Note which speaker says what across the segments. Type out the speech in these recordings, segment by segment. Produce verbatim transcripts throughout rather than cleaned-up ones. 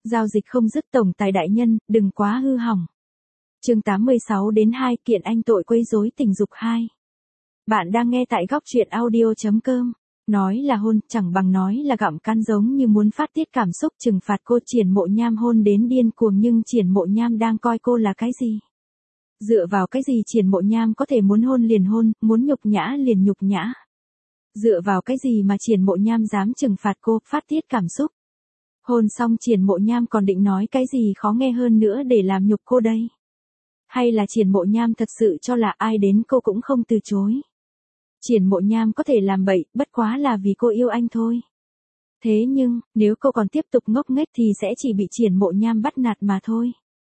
Speaker 1: Giao dịch không dứt tổng tài đại nhân, đừng quá hư hỏng. Chương tám mươi sáu đến hai kiện anh tội quấy rối tình dục hai. Bạn đang nghe tại góc truyện audio chấm com. Nói là hôn, chẳng bằng nói là gặm cắn, giống như muốn phát tiết cảm xúc trừng phạt cô. Triển Mộ Nham hôn đến điên cuồng, nhưng Triển Mộ Nham đang coi cô là cái gì? Dựa vào cái gì Triển Mộ Nham có thể muốn hôn liền hôn, muốn nhục nhã liền nhục nhã? Dựa vào cái gì mà Triển Mộ Nham dám trừng phạt cô, phát tiết cảm xúc? Hôn xong Triển Mộ Nham còn định nói cái gì khó nghe hơn nữa để làm nhục cô đây? Hay là Triển Mộ Nham thật sự cho là ai đến cô cũng không từ chối? Triển Mộ Nham có thể làm bậy, bất quá là vì cô yêu anh thôi. Thế nhưng, nếu cô còn tiếp tục ngốc nghếch thì sẽ chỉ bị Triển Mộ Nham bắt nạt mà thôi.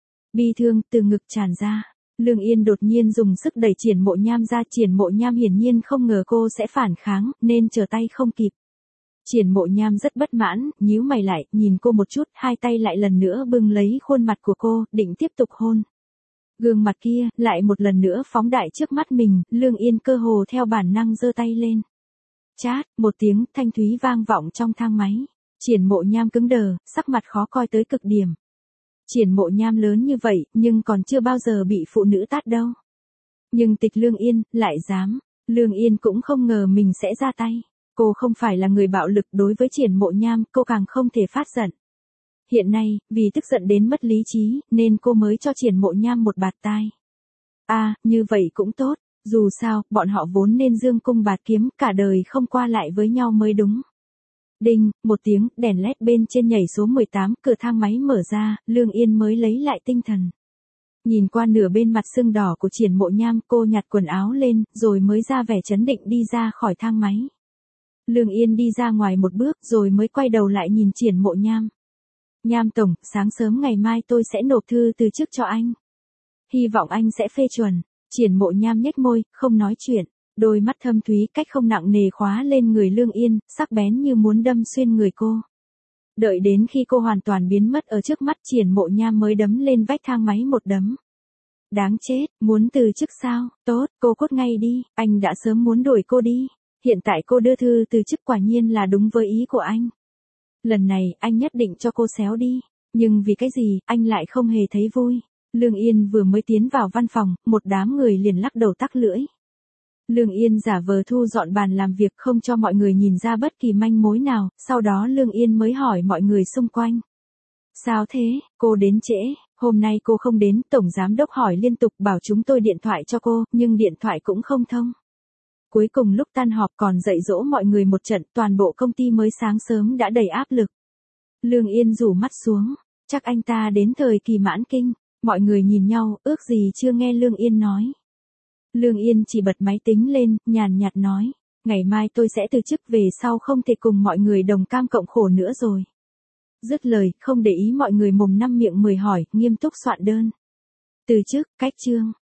Speaker 1: Bi thương từ ngực tràn ra. Lương Yên đột nhiên dùng sức đẩy Triển Mộ Nham ra. Triển Mộ Nham hiển nhiên không ngờ cô sẽ phản kháng, nên trở tay không kịp. Triển Mộ Nham rất bất mãn, nhíu mày lại, nhìn cô một chút, hai tay lại lần nữa bưng lấy khuôn mặt của cô, định tiếp tục hôn. Gương mặt kia, lại một lần nữa phóng đại trước mắt mình, Lương Yên cơ hồ theo bản năng giơ tay lên. Chát, một tiếng thanh thúy vang vọng trong thang máy. Triển Mộ Nham cứng đờ, sắc mặt khó coi tới cực điểm. Triển Mộ Nham lớn như vậy, nhưng còn chưa bao giờ bị phụ nữ tát đâu. Nhưng tịch Lương Yên, lại dám. Lương Yên cũng không ngờ mình sẽ ra tay. Cô không phải là người bạo lực, đối với Triển Mộ Nham, cô càng không thể phát giận. Hiện nay, vì tức giận đến mất lý trí, nên cô mới cho Triển Mộ Nham một bạt tai. À, như vậy cũng tốt, dù sao, bọn họ vốn nên dương cung bạt kiếm, cả đời không qua lại với nhau mới đúng. Đinh, một tiếng, đèn led bên trên nhảy số mười tám, cửa thang máy mở ra, Lương Yên mới lấy lại tinh thần. Nhìn qua nửa bên mặt sưng đỏ của Triển Mộ Nham, cô nhặt quần áo lên, rồi mới ra vẻ trấn định đi ra khỏi thang máy. Lương Yên đi ra ngoài một bước, rồi mới quay đầu lại nhìn Triển Mộ Nham. Nham tổng, sáng sớm ngày mai tôi sẽ nộp thư từ chức cho anh. Hy vọng anh sẽ phê chuẩn. Triển Mộ Nham nhếch môi, không nói chuyện. Đôi mắt thâm thúy cách không nặng nề khóa lên người Lương Yên, sắc bén như muốn đâm xuyên người cô. Đợi đến khi cô hoàn toàn biến mất ở trước mắt, Triển Mộ Nham mới đấm lên vách thang máy một đấm. Đáng chết, muốn từ chức sao? Tốt, cô cút ngay đi, anh đã sớm muốn đuổi cô đi. Hiện tại cô đưa thư từ chức quả nhiên là đúng với ý của anh. Lần này, anh nhất định cho cô xéo đi. Nhưng vì cái gì, anh lại không hề thấy vui. Lương Yên vừa mới tiến vào văn phòng, một đám người liền lắc đầu tắc lưỡi. Lương Yên giả vờ thu dọn bàn làm việc không cho mọi người nhìn ra bất kỳ manh mối nào, sau đó Lương Yên mới hỏi mọi người xung quanh. Sao thế, cô đến trễ, hôm nay cô không đến, Tổng Giám Đốc hỏi liên tục bảo chúng tôi điện thoại cho cô, nhưng điện thoại cũng không thông. Cuối cùng lúc tan họp còn dạy dỗ mọi người một trận, toàn bộ công ty mới sáng sớm đã đầy áp lực. Lương Yên rủ mắt xuống, chắc anh ta đến thời kỳ mãn kinh, mọi người nhìn nhau, ước gì chưa nghe Lương Yên nói. Lương Yên chỉ bật máy tính lên, nhàn nhạt nói, ngày mai tôi sẽ từ chức, về sau không thể cùng mọi người đồng cam cộng khổ nữa rồi. Dứt lời, không để ý mọi người mồm năm miệng mười hỏi, nghiêm túc soạn đơn. Từ chức, cách chương.